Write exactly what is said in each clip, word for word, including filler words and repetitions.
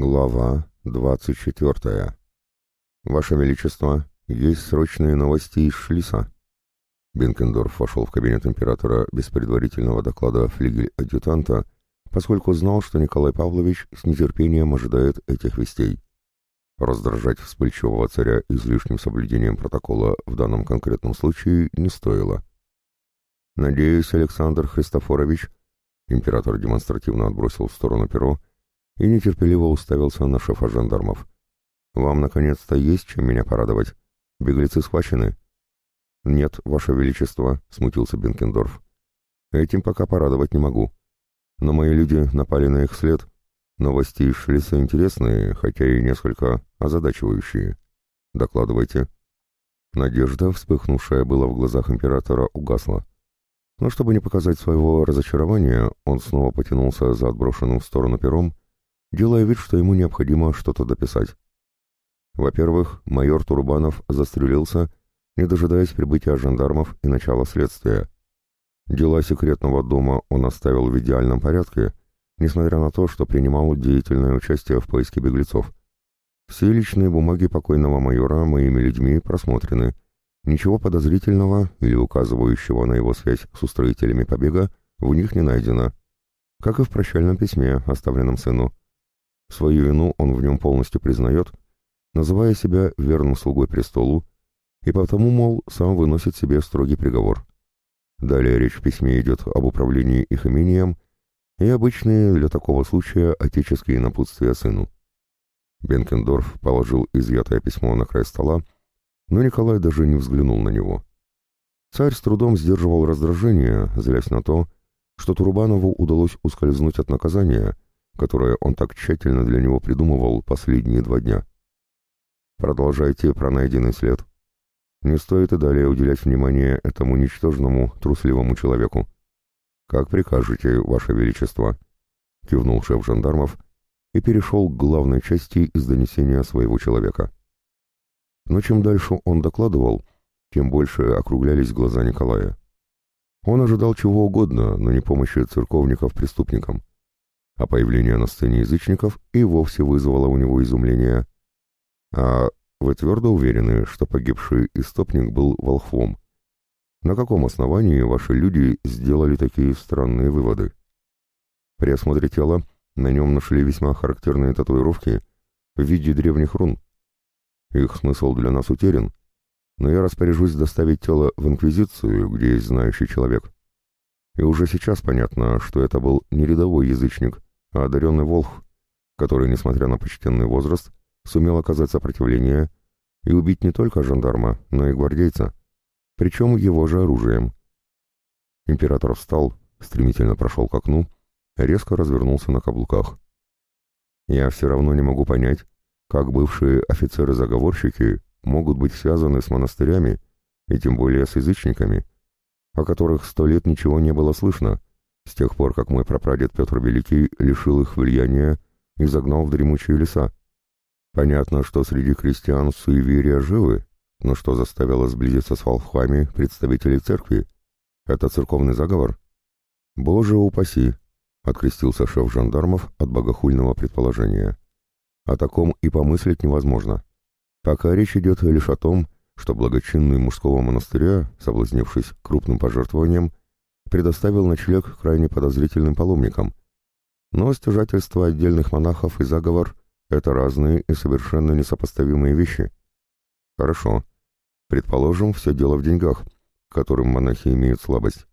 Глава двадцать четвертая. Ваше Величество, есть срочные новости из Шлиса. Бенкендорф вошел в кабинет императора без предварительного доклада флигель-адъютанта, поскольку знал, что Николай Павлович с нетерпением ожидает этих вестей. Раздражать вспыльчивого царя излишним соблюдением протокола в данном конкретном случае не стоило. «Надеюсь, Александр Христофорович», император демонстративно отбросил в сторону перо, и нетерпеливо уставился на шефа жандармов. «Вам, наконец-то, есть чем меня порадовать? Беглецы схвачены?» «Нет, Ваше Величество», — смутился Бенкендорф. «Этим пока порадовать не могу. Но мои люди напали на их след. Новости из Шлиса интересные, хотя и несколько озадачивающие. Докладывайте». Надежда, вспыхнувшая была в глазах императора, угасла. Но чтобы не показать своего разочарования, он снова потянулся за отброшенным в сторону пером, делая вид, что ему необходимо что-то дописать. Во-первых, майор Турбанов застрелился, не дожидаясь прибытия жандармов и начала следствия. Дела секретного дома он оставил в идеальном порядке, несмотря на то, что принимал деятельное участие в поиске беглецов. Все личные бумаги покойного майора моими людьми просмотрены. Ничего подозрительного или указывающего на его связь с устроителями побега в них не найдено, как и в прощальном письме, оставленном сыну. Свою вину он в нем полностью признает, называя себя верным слугой престолу, и потому, мол, сам выносит себе строгий приговор. Далее речь в письме идет об управлении их имением и обычные для такого случая отеческие напутствия сыну. Бенкендорф положил изъятое письмо на край стола, но Николай даже не взглянул на него. Царь с трудом сдерживал раздражение, злясь на то, что Турбанову удалось ускользнуть от наказания, которое он так тщательно для него придумывал последние два дня. Продолжайте про найденный след. Не стоит и далее уделять внимание этому ничтожному, трусливому человеку. Как прикажете, Ваше Величество, кивнул шеф жандармов и перешел к главной части из донесения своего человека. Но чем дальше он докладывал, тем больше округлялись глаза Николая. Он ожидал чего угодно, но не помощи церковников-преступникам. А появление на сцене язычников и вовсе вызвало у него изумление. «А вы твердо уверены, что погибший истопник был волхвом? На каком основании ваши люди сделали такие странные выводы?» При осмотре тела на нем нашли весьма характерные татуировки в виде древних рун. Их смысл для нас утерян, но я распоряжусь доставить тело в Инквизицию, где есть знающий человек. И уже сейчас понятно, что это был не рядовой язычник, а одаренный волхв, который, несмотря на почтенный возраст, сумел оказать сопротивление и убить не только жандарма, но и гвардейца, причем его же оружием. Император встал, стремительно прошел к окну, резко развернулся на каблуках. Я все равно не могу понять, как бывшие офицеры-заговорщики могут быть связаны с монастырями, и тем более с язычниками, о которых сто лет ничего не было слышно, с тех пор, как мой прапрадед Петр Великий лишил их влияния и загнал в дремучие леса. Понятно, что среди крестьян суеверия живы, но что заставило сблизиться с волхвами представителей церкви? Это церковный заговор? Боже упаси! Открестился шеф жандармов от богохульного предположения. О таком и помыслить невозможно. Пока речь идет лишь о том, что благочинный мужского монастыря, соблазнившись крупным пожертвованием, предоставил ночлег крайне подозрительным паломникам. Но стяжательство отдельных монахов и заговор — это разные и совершенно несопоставимые вещи. Хорошо. Предположим, все дело в деньгах, к которым монахи имеют слабость.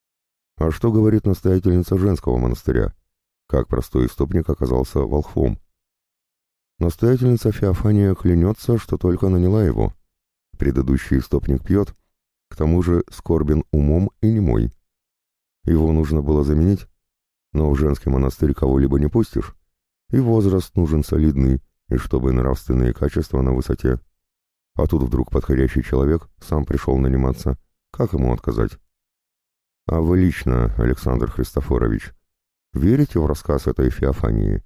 А что говорит настоятельница женского монастыря? Как простой истопник оказался волхвом? Настоятельница Феофания клянется, что только наняла его. Предыдущий истопник пьет, к тому же скорбен умом и немой. Его нужно было заменить, но в женский монастырь кого-либо не пустишь, и возраст нужен солидный, и чтобы нравственные качества на высоте. А тут вдруг подходящий человек сам пришел наниматься. Как ему отказать? А вы лично, Александр Христофорович, верите в рассказ этой Феофании?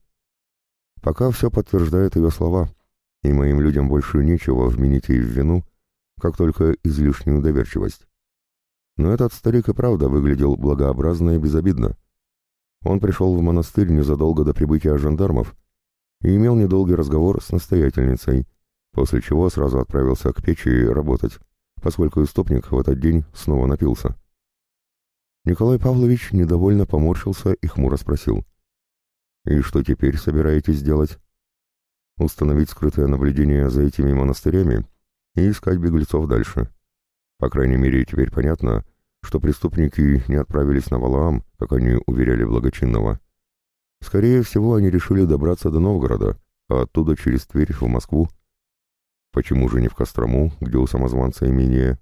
Пока все подтверждает ее слова, и моим людям больше нечего вменить ей в вину, как только излишнюю доверчивость. Но этот старик и правда выглядел благообразно и безобидно. Он пришел в монастырь незадолго до прибытия жандармов и имел недолгий разговор с настоятельницей, после чего сразу отправился к печи работать, поскольку истопник в этот день снова напился. Николай Павлович недовольно поморщился и хмуро спросил: «И что теперь собираетесь делать?» «Установить скрытое наблюдение за этими монастырями и искать беглецов дальше. По крайней мере, теперь понятно, что преступники не отправились на Валаам, как они уверяли благочинного. Скорее всего, они решили добраться до Новгорода, а оттуда через Тверь в Москву. Почему же не в Кострому, где у самозванца имение?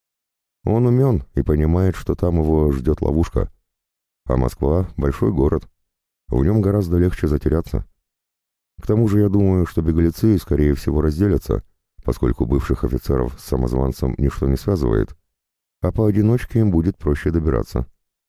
Он умен и понимает, что там его ждет ловушка. А Москва — большой город. В нем гораздо легче затеряться. К тому же я думаю, что беглецы, скорее всего, разделятся, поскольку бывших офицеров с самозванцем ничто не связывает, а поодиночке им будет проще добираться.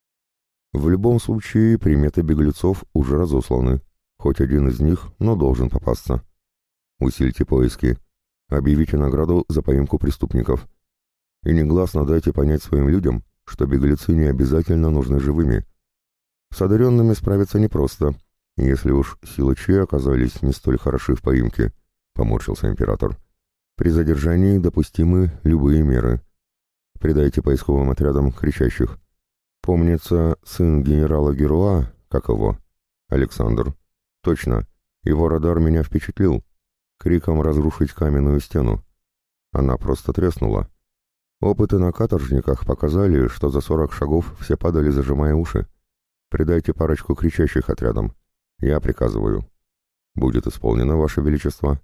В любом случае, приметы беглецов уже разосланы. Хоть один из них, но должен попасться. Усильте поиски. Объявите награду за поимку преступников. И негласно дайте понять своим людям, что беглецы не обязательно нужны живыми. С одаренными справиться непросто, если уж силачи оказались не столь хороши в поимке, — поморщился император. При задержании допустимы любые меры. Придайте поисковым отрядам кричащих. Помнится, сын генерала Геруа, как его? Александр. Точно, его радар меня впечатлил. Криком разрушить каменную стену. Она просто треснула. Опыты на каторжниках показали, что за сорок шагов все падали, зажимая уши. Придайте парочку кричащих отрядам. Я приказываю. Будет исполнено, Ваше Величество.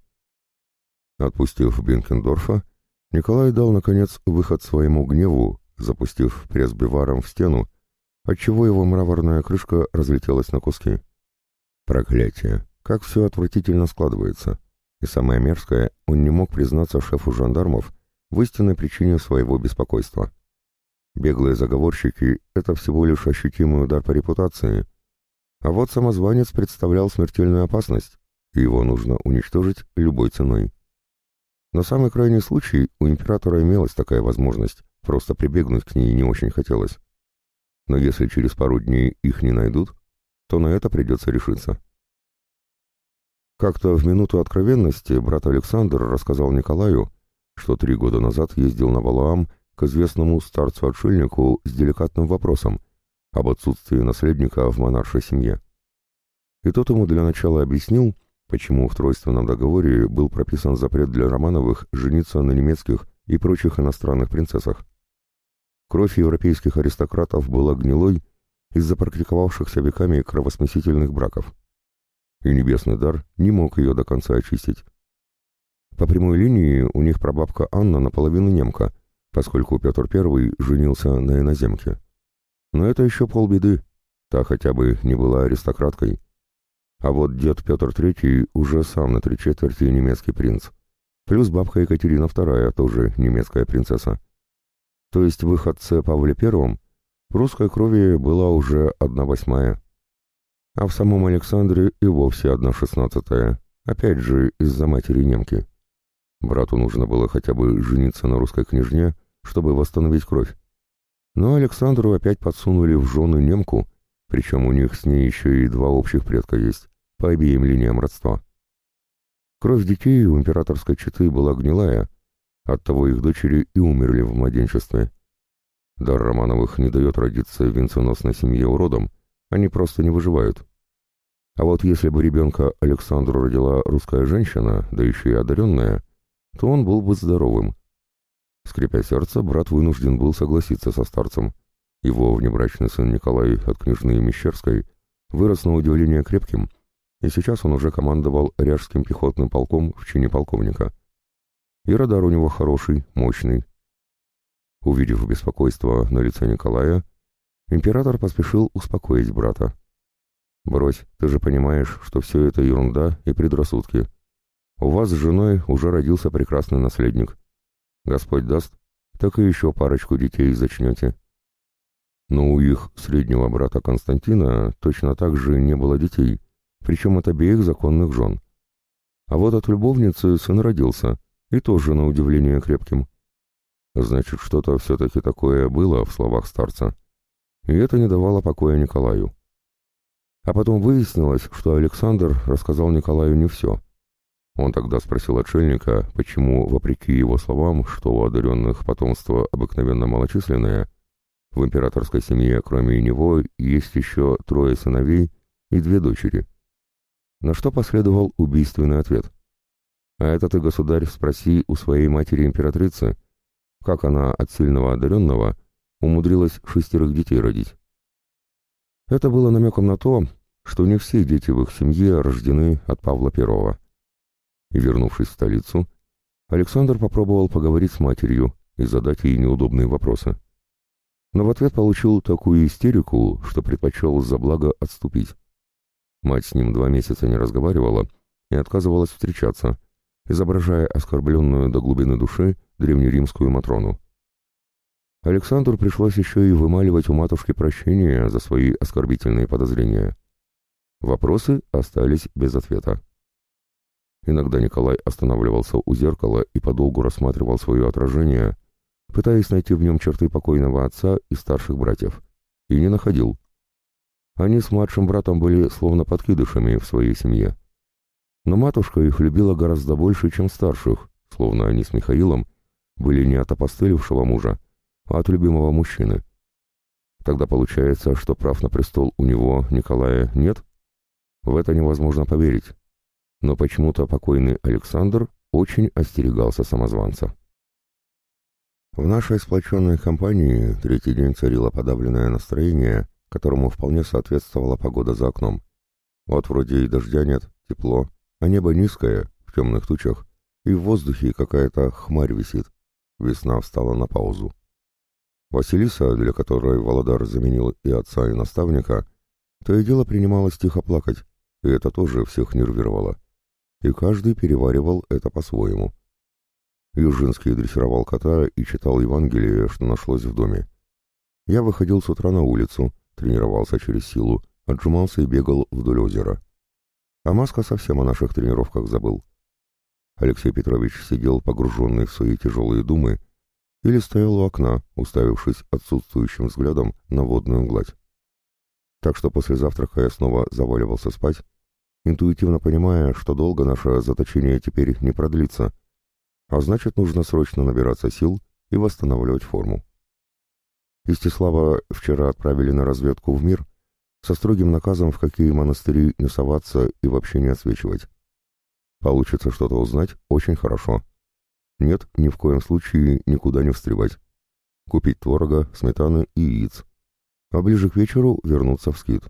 Отпустив Бенкендорфа, Николай дал, наконец, выход своему гневу, запустив пресс биваром в стену, отчего его мраморная крышка разлетелась на куски. Проклятие! Как все отвратительно складывается. И самое мерзкое, он не мог признаться шефу жандармов в истинной причине своего беспокойства. Беглые заговорщики — это всего лишь ощутимый удар по репутации, а вот самозванец представлял смертельную опасность, и его нужно уничтожить любой ценой. На самый крайний случай у императора имелась такая возможность, просто прибегнуть к ней не очень хотелось. Но если через пару дней их не найдут, то на это придется решиться. Как-то в минуту откровенности брат Александр рассказал Николаю, что три года назад ездил на Валаам к известному старцу-отшельнику с деликатным вопросом об отсутствии наследника в монаршей семье. И тот ему для начала объяснил, почему в тройственном договоре был прописан запрет для Романовых жениться на немецких и прочих иностранных принцессах. Кровь европейских аристократов была гнилой из-за практиковавшихся веками кровосмесительных браков, и небесный дар не мог ее до конца очистить. По прямой линии у них прабабка Анна наполовину немка, поскольку Петр Первый женился на иноземке. Но это еще полбеды, та хотя бы не была аристократкой. А вот дед Петр Третий уже сам на три четверти немецкий принц, плюс бабка Екатерина Вторая тоже немецкая принцесса. То есть в их отце Павле Первом русской крови была уже одна восьмая, а в самом Александре и вовсе одна шестнадцатая, опять же из-за матери немки. Брату нужно было хотя бы жениться на русской княжне, чтобы восстановить кровь. Но Александру опять подсунули в жены немку, причем у них с ней еще и два общих предка есть, по обеим линиям родства. Кровь детей у императорской четы была гнилая, оттого их дочери и умерли в младенчестве. Дар Романовых не дает родиться в венценосной семье уродом, они просто не выживают. А вот если бы ребенка Александру родила русская женщина, да еще и одаренная, то он был бы здоровым. Скрипя сердце, брат вынужден был согласиться со старцем. Его внебрачный сын Николай от княжны Мещерской вырос на удивление крепким, и сейчас он уже командовал Ряжским пехотным полком в чине полковника. И радар у него хороший, мощный. Увидев беспокойство на лице Николая, император поспешил успокоить брата. «Брось, ты же понимаешь, что все это ерунда и предрассудки. У вас с женой уже родился прекрасный наследник. Господь даст, так и еще парочку детей зачнете». Но у их среднего брата Константина точно так же не было детей, причем от обеих законных жен. А вот от любовницы сын родился, и тоже на удивление крепким. Значит, что-то все-таки такое было в словах старца, и это не давало покоя Николаю. А потом выяснилось, что Александр рассказал Николаю не все. Он тогда спросил отшельника, почему, вопреки его словам, что у одаренных потомство обыкновенно малочисленное, в императорской семье, кроме него, есть еще трое сыновей и две дочери. На что последовал убийственный ответ. «А это ты, государь, спроси у своей матери-императрицы, как она от сильного одаренного умудрилась шестерых детей родить». Это было намеком на то, что не все дети в их семье рождены от Павла Первого. И, вернувшись в столицу, Александр попробовал поговорить с матерью и задать ей неудобные вопросы. Но в ответ получил такую истерику, что предпочел за благо отступить. Мать с ним два месяца не разговаривала и отказывалась встречаться, изображая оскорбленную до глубины души древнеримскую Матрону. Александру пришлось еще и вымаливать у матушки прощения за свои оскорбительные подозрения. Вопросы остались без ответа. Иногда Николай останавливался у зеркала и подолгу рассматривал свое отражение, пытаясь найти в нем черты покойного отца и старших братьев, и не находил. Они с младшим братом были словно подкидышами в своей семье. Но матушка их любила гораздо больше, чем старших, словно они с Михаилом были не от опостылевшего мужа, а от любимого мужчины. Тогда получается, что прав на престол у него, Николая, нет? В это невозможно поверить. Но почему-то покойный Александр очень остерегался самозванца. В нашей сплоченной компании третий день царило подавленное настроение, которому вполне соответствовала погода за окном. Вот вроде и дождя нет, тепло, а небо низкое, в темных тучах, и в воздухе какая-то хмарь висит. Весна встала на паузу. Василиса, для которой Володар заменил и отца, и наставника, то и дело принималась тихо плакать, и это тоже всех нервировало. И каждый переваривал это по-своему. Южинский дрессировал кота и читал Евангелие, что нашлось в доме. Я выходил с утра на улицу, тренировался через силу, отжимался и бегал вдоль озера. А Маска совсем о наших тренировках забыл. Алексей Петрович сидел погруженный в свои тяжелые думы или стоял у окна, уставившись отсутствующим взглядом на водную гладь. Так что после завтрака я снова заваливался спать, интуитивно понимая, что долго наше заточение теперь не продлится, а значит, нужно срочно набираться сил и восстанавливать форму. Истислава вчера отправили на разведку в мир со строгим наказом, в какие монастыри не соваться и вообще не отсвечивать. Получится что-то узнать — очень хорошо. Нет, ни в коем случае никуда не встревать. Купить творога, сметаны и яиц. А ближе к вечеру вернуться в скит.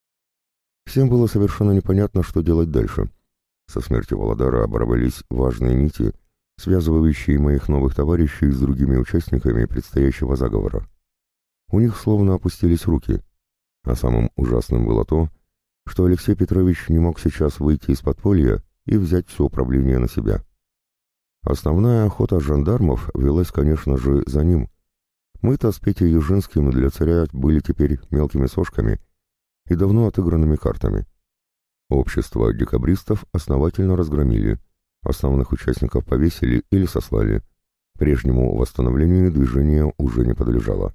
Всем было совершенно непонятно, что делать дальше. Со смертью Володара оборвались важные нити, связывающие моих новых товарищей с другими участниками предстоящего заговора. У них словно опустились руки, а самым ужасным было то, что Алексей Петрович не мог сейчас выйти из подполья и взять все управление на себя. Основная охота жандармов велась, конечно же, за ним. Мы-то с Петей Южинским для царя были теперь мелкими сошками и давно отыгранными картами. Общество декабристов основательно разгромили, основных участников повесили или сослали. Прежнему восстановлению движения уже не подлежало.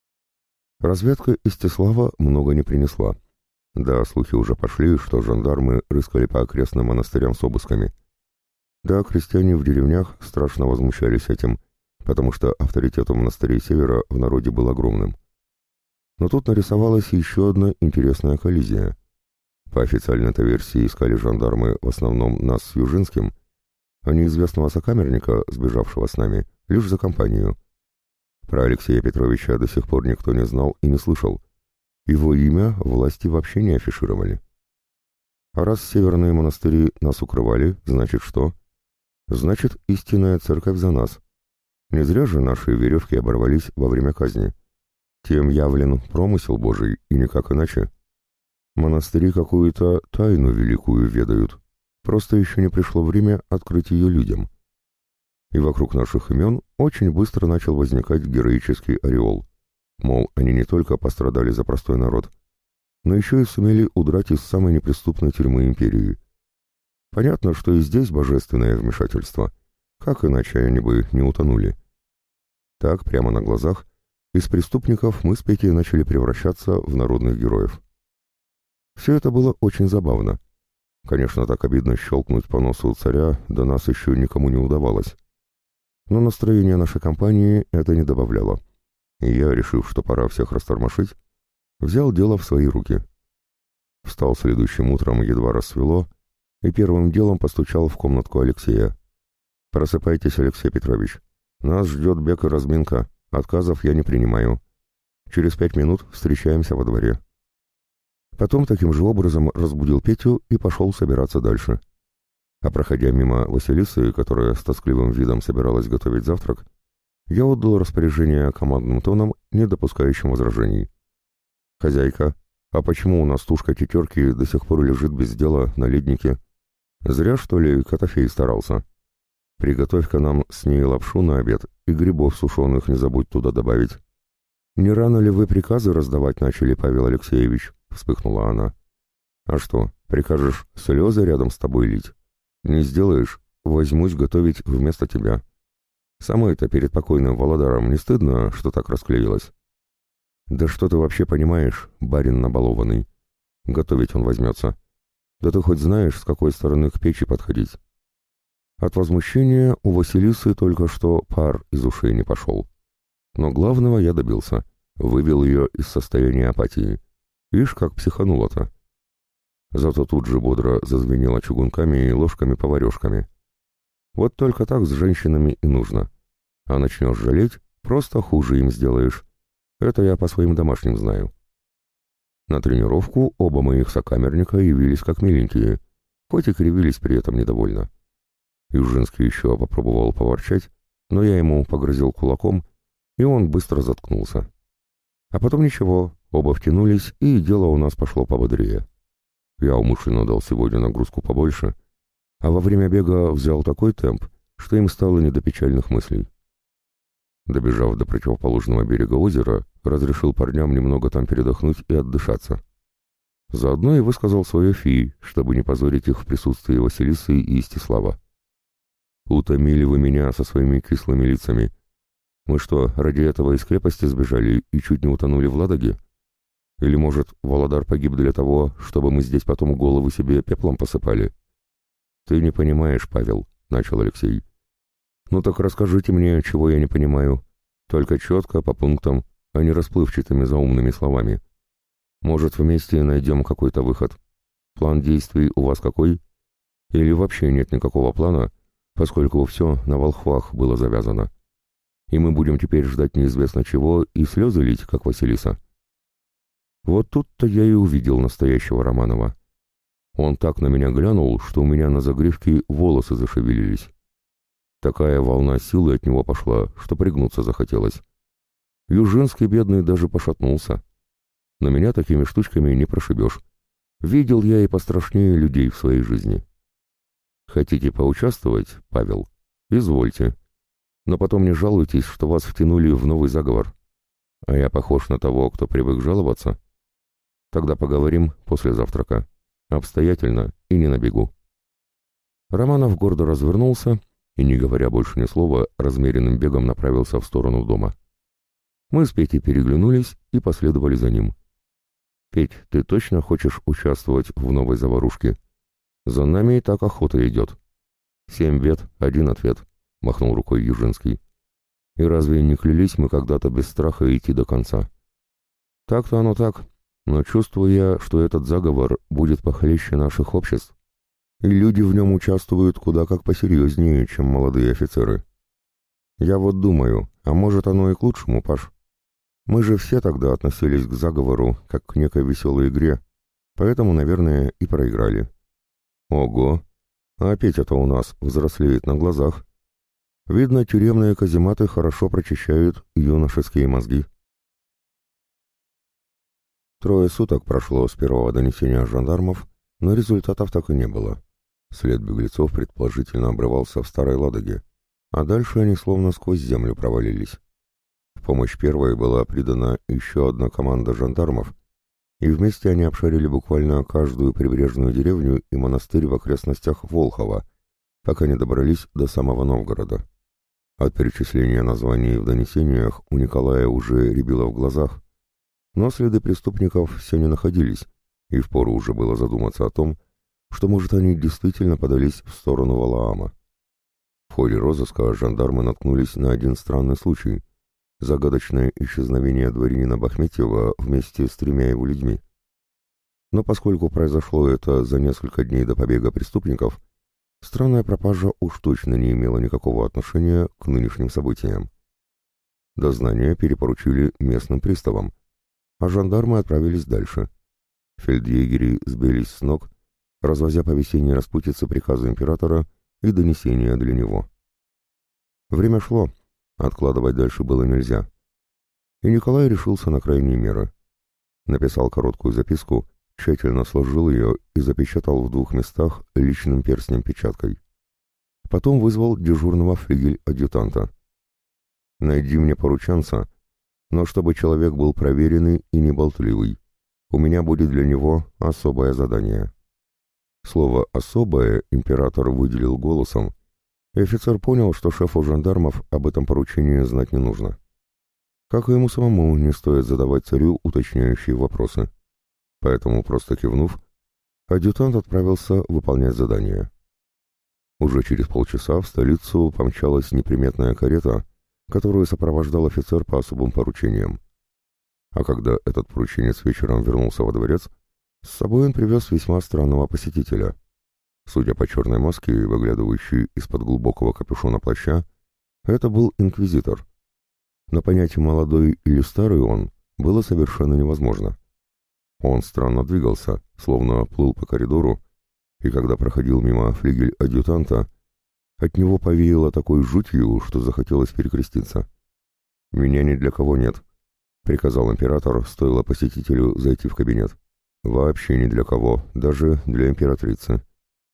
Разведка Истислава много не принесла. Да, слухи уже пошли, что жандармы рыскали по окрестным монастырям с обысками. Да, крестьяне в деревнях страшно возмущались этим, потому что авторитет у монастырей Севера в народе был огромным. Но тут нарисовалась еще одна интересная коллизия. По официальной-то версии искали жандармы в основном нас с Южинским, а неизвестного сокамерника, сбежавшего с нами, лишь за компанию. Про Алексея Петровича до сих пор никто не знал и не слышал. Его имя власти вообще не афишировали. А раз северные монастыри нас укрывали, значит что? Значит, истинная церковь за нас. Не зря же наши веревки оборвались во время казни. Тем явлен промысел Божий, и никак иначе. Монастыри какую-то тайну великую ведают. Просто еще не пришло время открыть ее людям. И вокруг наших имен очень быстро начал возникать героический ореол. Мол, они не только пострадали за простой народ, но еще и сумели удрать из самой неприступной тюрьмы империи. Понятно, что и здесь божественное вмешательство. Как иначе они бы не утонули? Так, прямо на глазах, из преступников мы с Петей начали превращаться в народных героев. Все это было очень забавно. Конечно, так обидно щелкнуть по носу царя до нас еще никому не удавалось. Но настроение нашей компании это не добавляло. И я, решив, что пора всех растормошить, взял дело в свои руки. Встал следующим утром, едва рассвело, и первым делом постучал в комнатку Алексея. «Просыпайтесь, Алексей Петрович. Нас ждет бег и разминка. Отказов я не принимаю. Через пять минут встречаемся во дворе». Потом таким же образом разбудил Петю и пошел собираться дальше. А проходя мимо Василисы, которая с тоскливым видом собиралась готовить завтрак, я отдал распоряжение командным тоном, не допускающим возражений. «Хозяйка, а почему у нас тушка тетерки до сих пор лежит без дела на леднике? Зря, что ли, Котофей старался? Приготовь-ка нам с ней лапшу на обед и грибов сушеных не забудь туда добавить». «Не рано ли вы приказы раздавать начали, Павел Алексеевич?» — вспыхнула она. «А что, прикажешь слезы рядом с тобой лить? Не сделаешь, возьмусь готовить вместо тебя. Самой-то перед покойным Володаром не стыдно, что так расклеилась?» «Да что ты вообще понимаешь, барин набалованный? Готовить он возьмется. Да ты хоть знаешь, с какой стороны к печи подходить?» От возмущения у Василисы только что пар из ушей не пошел. Но главного я добился. Вывел ее из состояния апатии. Ишь, как психанула-то. Зато тут же бодро зазвенела чугунками и ложками-поварешками. Вот только так с женщинами и нужно. А начнешь жалеть, просто хуже им сделаешь. Это я по своим домашним знаю. На тренировку оба моих сокамерника явились как миленькие, хоть и кривились при этом недовольно. Южинский еще попробовал поворчать, но я ему погрозил кулаком, и он быстро заткнулся. А потом ничего, оба втянулись, и дело у нас пошло пободрее. Я умышленно дал сегодня нагрузку побольше, а во время бега взял такой темп, что им стало не до печальных мыслей. Добежав до противоположного берега озера, разрешил парням немного там передохнуть и отдышаться. Заодно и высказал свое фи, чтобы не позорить их в присутствии Василисы и Истислава. «Утомили вы меня со своими кислыми лицами. Мы что, ради этого из крепости сбежали и чуть не утонули в Ладоге? Или, может, Володар погиб для того, чтобы мы здесь потом голову себе пеплом посыпали?» «Ты не понимаешь, Павел», — начал Алексей. «Ну так расскажите мне, чего я не понимаю. Только четко, по пунктам, а не расплывчатыми заумными словами. Может, вместе найдем какой-то выход. План действий у вас какой? Или вообще нет никакого плана, поскольку все на волхвах было завязано? И мы будем теперь ждать неизвестно чего и слезы лить, как Василиса?» Вот тут-то я и увидел настоящего Романова. Он так на меня глянул, что у меня на загривке волосы зашевелились. Такая волна силы от него пошла, что пригнуться захотелось. Южинский бедный даже пошатнулся. Но меня такими штучками не прошибешь. Видел я и пострашнее людей в своей жизни. Хотите поучаствовать, Павел? Извольте. Но потом не жалуйтесь, что вас втянули в новый заговор. А я похож на того, кто привык жаловаться? Тогда поговорим после завтрака. Обстоятельно и не на бегу. Романов гордо развернулся и, не говоря больше ни слова, размеренным бегом направился в сторону дома. Мы с Петей переглянулись и последовали за ним. «Петь, ты точно хочешь участвовать в новой заварушке? За нами и так охота идет». «Семь бед, один ответ», — махнул рукой Южинский. «И разве не клялись мы когда-то без страха идти до конца?» «Так-то оно так, но чувствую я, что этот заговор будет похлеще наших обществ, и люди в нем участвуют куда как посерьезнее, чем молодые офицеры. Я вот думаю, а может оно и к лучшему, Паш? Мы же все тогда относились к заговору как к некой веселой игре, поэтому, наверное, и проиграли». «Ого! А Петя-то у нас взрослеет на глазах. Видно, тюремные казематы хорошо прочищают юношеские мозги». Трое суток прошло с первого донесения жандармов, но результатов так и не было. След беглецов предположительно обрывался в Старой Ладоге, а дальше они словно сквозь землю провалились. В помощь первой была придана еще одна команда жандармов, и вместе они обшарили буквально каждую прибрежную деревню и монастырь в окрестностях Волхова, пока не добрались до самого Новгорода. От перечисления названий в донесениях у Николая уже рябило в глазах, но следы преступников все не находились, И впору уже было задуматься о том, что, может, они действительно подались в сторону Валаама. В ходе розыска жандармы наткнулись на один странный случай — загадочное исчезновение дворянина Бахметьева вместе с тремя его людьми. Но поскольку произошло это за несколько дней до побега преступников, странная пропажа уж точно не имела никакого отношения к нынешним событиям. Дознание перепоручили местным приставам, а жандармы отправились дальше. Фельдъегери сбились с ног, развозя по весенней распутице приказы императора и донесения для него. Время шло, откладывать дальше было нельзя. И Николай решился на крайние меры. Написал короткую записку, тщательно сложил ее и запечатал в двух местах личным перстнем-печаткой. Потом вызвал дежурного флигель-адъютанта. «Найди мне порученца, но чтобы человек был проверенный и неболтливый. У меня будет для него особое задание». Слово «особое» император выделил голосом, и офицер понял, что шефу жандармов об этом поручении знать не нужно. Как и ему самому не стоит задавать царю уточняющие вопросы. Поэтому, просто кивнув, адъютант отправился выполнять задание. Уже через полчаса в столицу помчалась неприметная карета, которую сопровождал офицер по особым поручениям. А когда этот порученец вечером вернулся во дворец, с собой он привез весьма странного посетителя. Судя по черной маске, выглядывающей из-под глубокого капюшона плаща, это был инквизитор. Но понять, молодой или старый он, было совершенно невозможно. Он странно двигался, словно плыл по коридору, и когда проходил мимо флигель-адъютанта, от него повеяло такой жутью, что захотелось перекреститься. «Меня ни для кого нет», — приказал император, стоило посетителю зайти в кабинет. «Вообще ни для кого, даже для императрицы».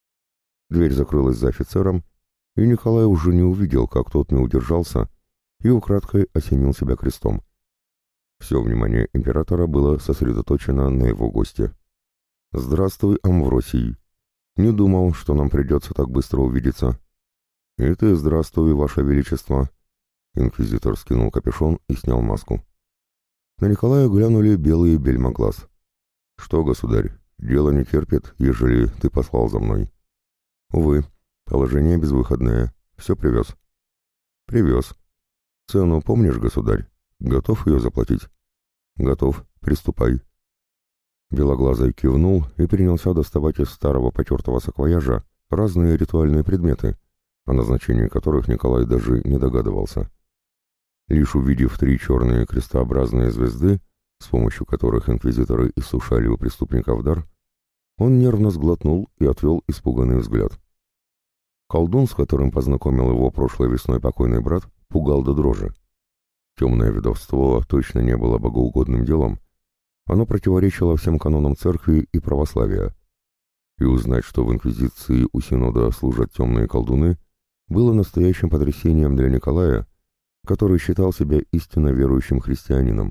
Дверь закрылась за офицером, и Николай уже не увидел, как тот не удержался, и украдкой осенил себя крестом. Все внимание императора было сосредоточено на его госте. «Здравствуй, Амвросий. Не думал, что нам придется так быстро увидеться». «И ты здравствуй, Ваше Величество». Инквизитор скинул капюшон и снял маску. На Николая глянули белые бельма глаз. «Что, государь, дело не терпит, ежели ты послал за мной?» «Увы, положение безвыходное. Все привез». «Привез. Цену помнишь, государь? Готов ее заплатить?» «Готов. Приступай». Белоглазый кивнул и принялся доставать из старого потертого саквояжа разные ритуальные предметы, о назначении которых Николай даже не догадывался. Лишь увидев три черные крестообразные звезды, с помощью которых инквизиторы иссушали у преступников дар, он нервно сглотнул и отвел испуганный взгляд. Колдун, с которым познакомил его прошлой весной покойный брат, пугал до дрожи. Темное ведовство точно не было богоугодным делом, оно противоречило всем канонам церкви и православия. И узнать, что в инквизиции у Синода служат темные колдуны, было настоящим потрясением для Николая, который считал себя истинно верующим христианином.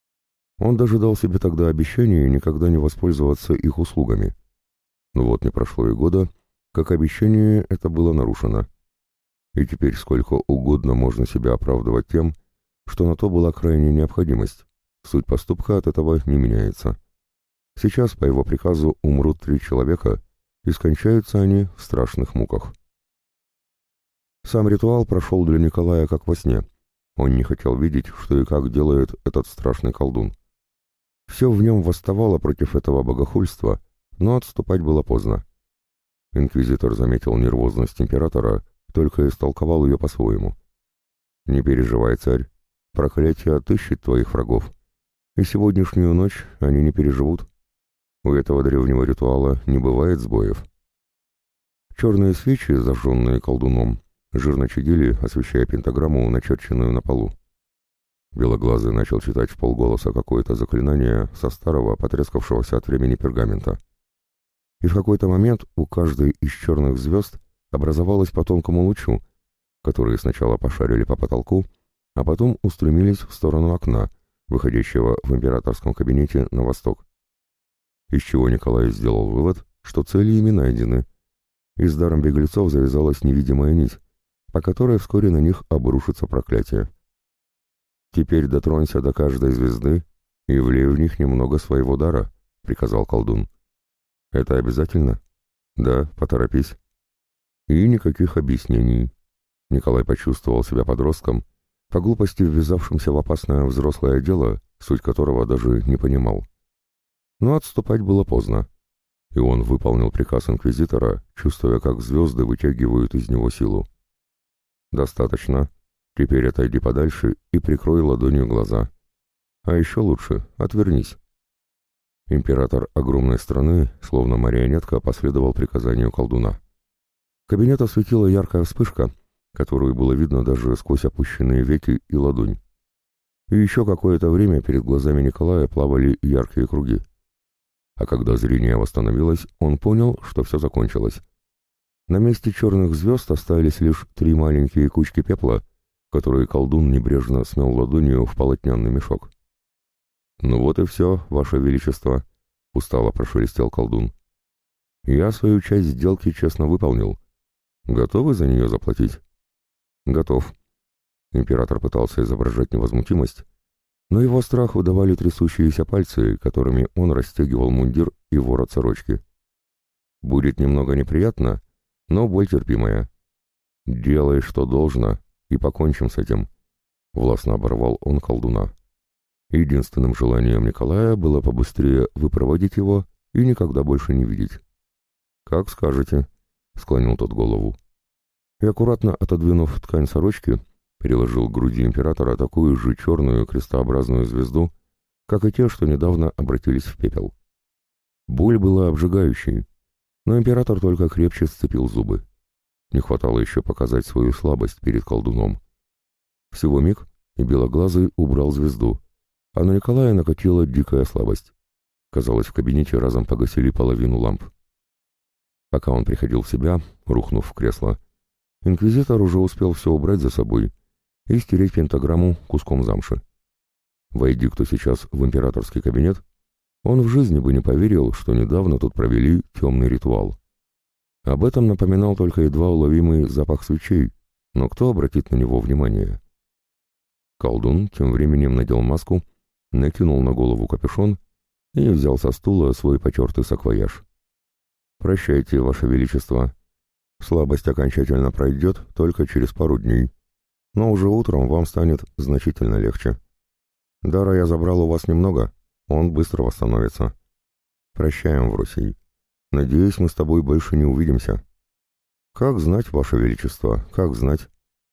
Он даже дал себе тогда обещание никогда не воспользоваться их услугами. Но вот не прошло и года, как обещание это было нарушено. И теперь сколько угодно можно себя оправдывать тем, что на то была крайняя необходимость. Суть поступка от этого не меняется. Сейчас по его приказу умрут три человека, и скончаются они в страшных муках. Сам ритуал прошел для Николая как во сне. Он не хотел видеть, что и как делает этот страшный колдун. Все в нем восставало против этого богохульства, но отступать было поздно. Инквизитор заметил нервозность императора, только истолковал ее по-своему. «Не переживай, царь, проклятие отыщет твоих врагов, и сегодняшнюю ночь они не переживут. У этого древнего ритуала не бывает сбоев». Черные свечи, зажженные колдуном, жирно чадили, освещая пентаграмму, начерченную на полу. Белоглазый начал читать вполголоса какое-то заклинание со старого, потрескавшегося от времени пергамента. И в какой-то момент у каждой из черных звезд образовалась по тонкому лучу, которые сначала пошарили по потолку, а потом устремились в сторону окна, выходящего в императорском кабинете на восток. Из чего Николай сделал вывод, что цели ими найдены, и с даром беглецов завязалась невидимая нить, по которой вскоре на них обрушится проклятие. «Теперь дотронься до каждой звезды и влей в них немного своего дара», — приказал колдун. «Это обязательно?» «Да, поторопись». И никаких объяснений. Николай почувствовал себя подростком, по глупости ввязавшимся в опасное взрослое дело, суть которого даже не понимал. Но отступать было поздно, и он выполнил приказ инквизитора, чувствуя, как звезды вытягивают из него силу. «Достаточно. Теперь отойди подальше и прикрой ладонью глаза. А еще лучше — отвернись». Император огромной страны, словно марионетка, последовал приказанию колдуна. Кабинет осветила яркая вспышка, которую было видно даже сквозь опущенные веки и ладонь. И еще какое-то время перед глазами Николая плавали яркие круги. А когда зрение восстановилось, он понял, что все закончилось. На месте черных звезд остались лишь три маленькие кучки пепла, которые колдун небрежно смел ладонью в полотняный мешок. «Ну вот и все, Ваше Величество», — устало прошелестел колдун. «Я свою часть сделки честно выполнил. Готовы за нее заплатить?» «Готов». Император пытался изображать невозмутимость, но его страх выдавали трясущиеся пальцы, которыми он расстегивал мундир и ворот сорочки. «Будет немного неприятно, но боль терпимая. Делай, что должно, и покончим с этим», — властно оборвал он колдуна. Единственным желанием Николая было побыстрее выпроводить его и никогда больше не видеть. «Как скажете», — склонил тот голову. И, аккуратно отодвинув ткань сорочки, переложил к груди императора такую же черную крестообразную звезду, как и те, что недавно обратились в пепел. Боль была обжигающей, но император только крепче сцепил зубы. Не хватало еще показать свою слабость перед колдуном. Всего миг, и Белоглазый убрал звезду, а на Николая накатила дикая слабость. Казалось, в кабинете разом погасили половину ламп. Пока он приходил в себя, рухнув в кресло, инквизитор уже успел все убрать за собой и стереть пентаграмму куском замши. Войди кто сейчас в императорский кабинет, он в жизни бы не поверил, что недавно тут провели темный ритуал. Об этом напоминал только едва уловимый запах свечей, но кто обратит на него внимание? Колдун тем временем надел маску, накинул на голову капюшон и взял со стула свой потертый саквояж. «Прощайте, Ваше Величество. Слабость окончательно пройдет только через пару дней, но уже утром вам станет значительно легче. Дара я забрал у вас немного, он быстро восстановится. Прощаем, Врусий. Надеюсь, мы с тобой больше не увидимся». «Как знать, Ваше Величество, как знать.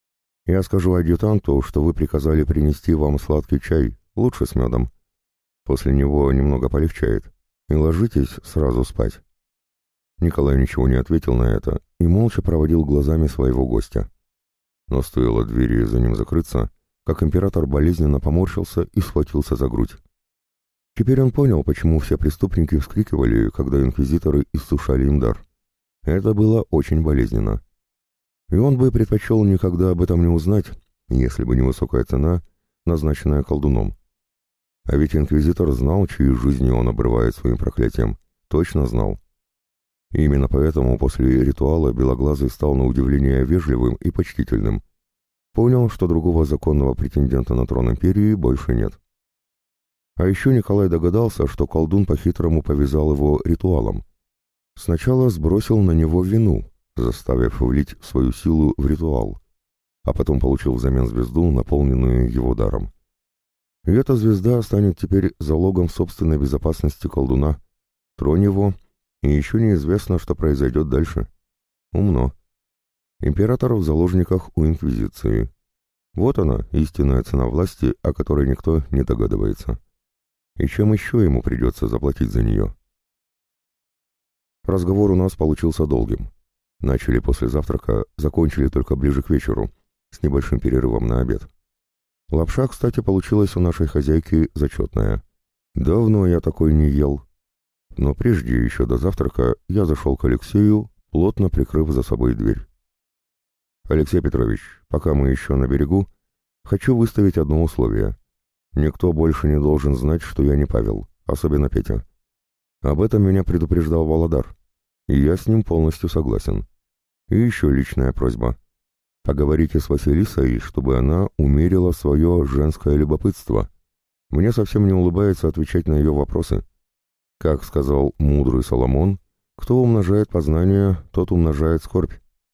Я скажу адъютанту, что вы приказали принести вам сладкий чай, лучше с медом. После него немного полегчает, и ложитесь сразу спать». Николай ничего не ответил на это и молча проводил глазами своего гостя. Но стоило двери за ним закрыться, как император болезненно поморщился и схватился за грудь. Теперь он понял, почему все преступники вскрикивали, когда инквизиторы иссушали им дар. Это было очень болезненно. И он бы предпочел никогда об этом не узнать, если бы не высокая цена, назначенная колдуном. А ведь инквизитор знал, чьи жизни он обрывает своим проклятием. Точно знал. И именно поэтому после ритуала Белоглазый стал на удивление вежливым и почтительным. Понял, что другого законного претендента на трон империи больше нет. А еще Николай догадался, что колдун по-хитрому повязал его ритуалом. Сначала сбросил на него вину, заставив влить свою силу в ритуал, а потом получил взамен звезду, наполненную его даром. И эта звезда станет теперь залогом собственной безопасности колдуна. Тронь его, и еще неизвестно, что произойдет дальше. Умно. Император в заложниках у инквизиции. Вот она, истинная цена власти, о которой никто не догадывается. И чем еще ему придется заплатить за нее? Разговор у нас получился долгим. Начали после завтрака, закончили только ближе к вечеру, с небольшим перерывом на обед. Лапша, кстати, получилась у нашей хозяйки зачетная. Давно я такой не ел. Но прежде, еще до завтрака, я зашел к Алексею, плотно прикрыв за собой дверь. «Алексей Петрович, пока мы еще на берегу, хочу выставить одно условие. Никто больше не должен знать, что я не Павел, особенно Петя. Об этом меня предупреждал Володар, и я с ним полностью согласен. И еще личная просьба. Поговорите с Василисой, чтобы она умерила свое женское любопытство. Мне совсем не улыбается отвечать на ее вопросы. Как сказал мудрый Соломон, кто умножает познание, тот умножает скорбь.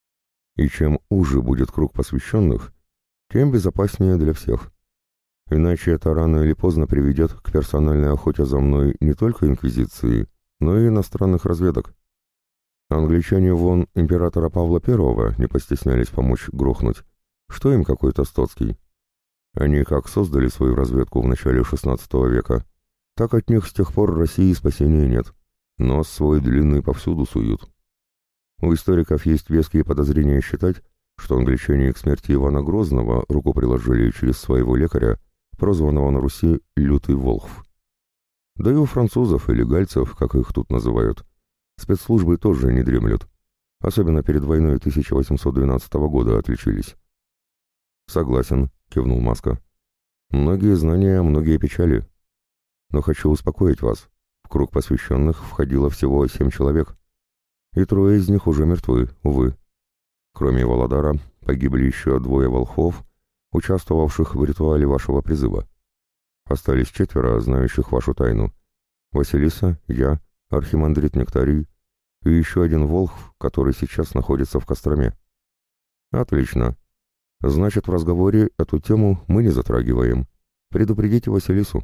И чем уже будет круг посвященных, тем безопаснее для всех. Иначе это рано или поздно приведет к персональной охоте за мной не только инквизиции, но и иностранных разведок. Англичане вон императора Павла Первого не постеснялись помочь грохнуть. Что им какой-то Стоцкий? Они как создали свою разведку в начале шестнадцатого века, так от них с тех пор России спасения нет. Нос свой длинный повсюду суют. У историков есть веские подозрения считать, что англичане к смерти Ивана Грозного руку приложили через своего лекаря, прозванного на Руси «Лютый Волхв». Да и у французов или гальцев, как их тут называют, спецслужбы тоже не дремлют. Особенно перед войной тысяча восемьсот двенадцатого года отличились. «Согласен», — кивнул Маска. «Многие знания, многие печали. Но хочу успокоить вас. В круг посвященных входило всего семь человек, и трое из них уже мертвы, увы. Кроме Володара, погибли еще двое волхвов, участвовавших в ритуале вашего призыва. Остались четверо, знающих вашу тайну. Василиса, я, архимандрит Нектарий и еще один волхв, который сейчас находится в Костроме». «Отлично. Значит, в разговоре эту тему мы не затрагиваем. Предупредите Василису».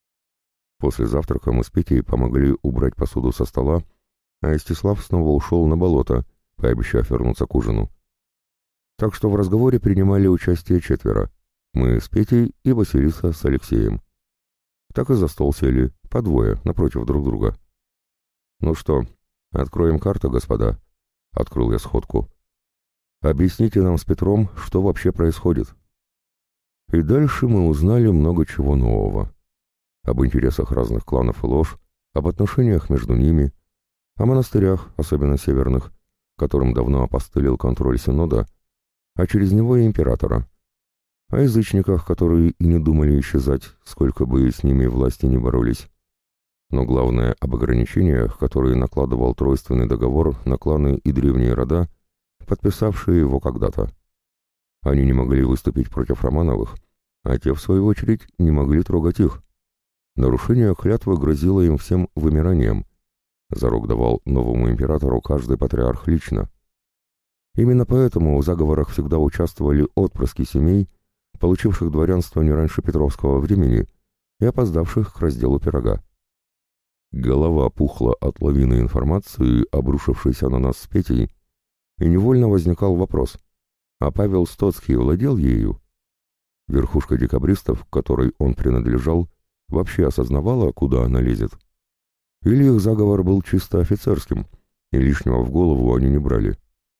После завтрака мы с Петей помогли убрать посуду со стола, а Истислав снова ушел на болото, пообещав вернуться к ужину. Так что в разговоре принимали участие четверо. Мы с Петей и Василиса с Алексеем. Так и за стол сели, по двое, напротив друг друга. «Ну что, откроем карту, господа?» — открыл я сходку. «Объясните нам с Петром, что вообще происходит». И дальше мы узнали много чего нового. Об интересах разных кланов и лож, об отношениях между ними, о монастырях, особенно северных, которым давно опостылил контроль Синода, а через него и императора, о язычниках, которые и не думали исчезать, сколько бы с ними власти не боролись, но главное об ограничениях, которые накладывал тройственный договор на кланы и древние рода, подписавшие его когда-то. Они не могли выступить против Романовых, а те, в свою очередь, не могли трогать их. Нарушение клятвы грозило им всем вымиранием. Зарок давал новому императору каждый патриарх лично. Именно поэтому в заговорах всегда участвовали отпрыски семей, получивших дворянство не раньше Петровского времени и опоздавших к разделу пирога. Голова пухла от лавины информации, обрушившейся на нас с Петей, и невольно возникал вопрос, а Павел Стоцкий владел ею? Верхушка декабристов, к которой он принадлежал, вообще осознавала, куда она лезет? Или их заговор был чисто офицерским, и лишнего в голову они не брали?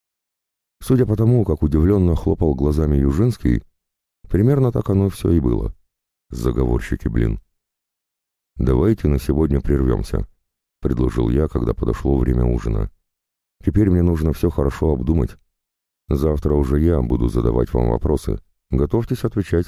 Судя по тому, как удивленно хлопал глазами Южинский, примерно так оно все и было. Заговорщики, блин. «Давайте на сегодня прервемся», — предложил я, когда подошло время ужина. «Теперь мне нужно все хорошо обдумать. Завтра уже я буду задавать вам вопросы. Готовьтесь отвечать».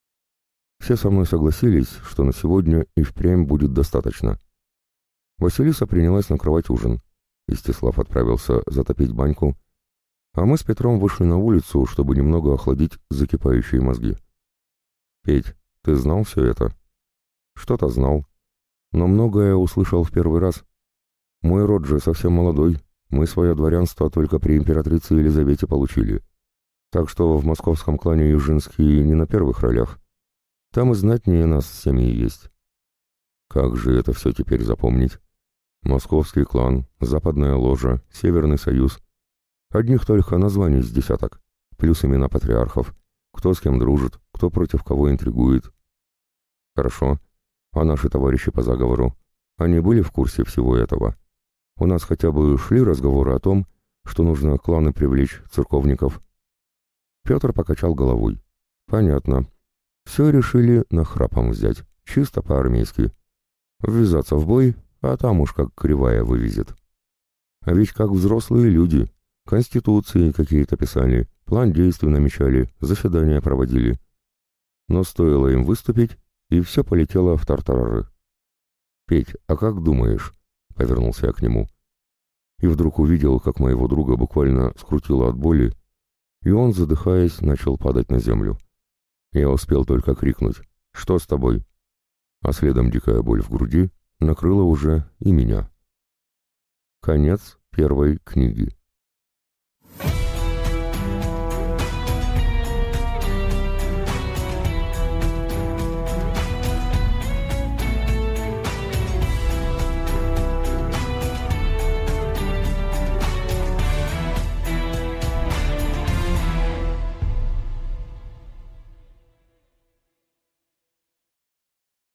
Все со мной согласились, что на сегодня и впрямь будет достаточно. Василиса принялась накрывать ужин. Истислав отправился затопить баньку, а мы с Петром вышли на улицу, чтобы немного охладить закипающие мозги. «Петь, ты знал все это?» «Что-то знал, но многое услышал в первый раз. Мой род же совсем молодой, мы свое дворянство только при императрице Елизавете получили. Так что в московском клане Южинские не на первых ролях. Там и знатнее нас семьи есть». «Как же это все теперь запомнить? Московский клан, Западная ложа, Северный союз. Одних только названий с десяток, плюс имена патриархов, кто с кем дружит, кто против кого интригует». «Хорошо. А наши товарищи по заговору, они были в курсе всего этого? У нас хотя бы шли разговоры о том, что нужно кланы привлечь, церковников?» Петр покачал головой. «Понятно. Все решили нахрапом взять, чисто по-армейски. Ввязаться в бой, а там уж как кривая вывезет. А ведь как взрослые люди, конституции какие-то писали, план действий намечали, заседания проводили. Но стоило им выступить, и все полетело в тартарары. «Петь, а как думаешь?» — повернулся я к нему. И вдруг увидел, как моего друга буквально скрутило от боли, и он, задыхаясь, начал падать на землю. Я успел только крикнуть: «Что с тобой?» А следом дикая боль в груди, накрыло уже и меня. Конец первой книги.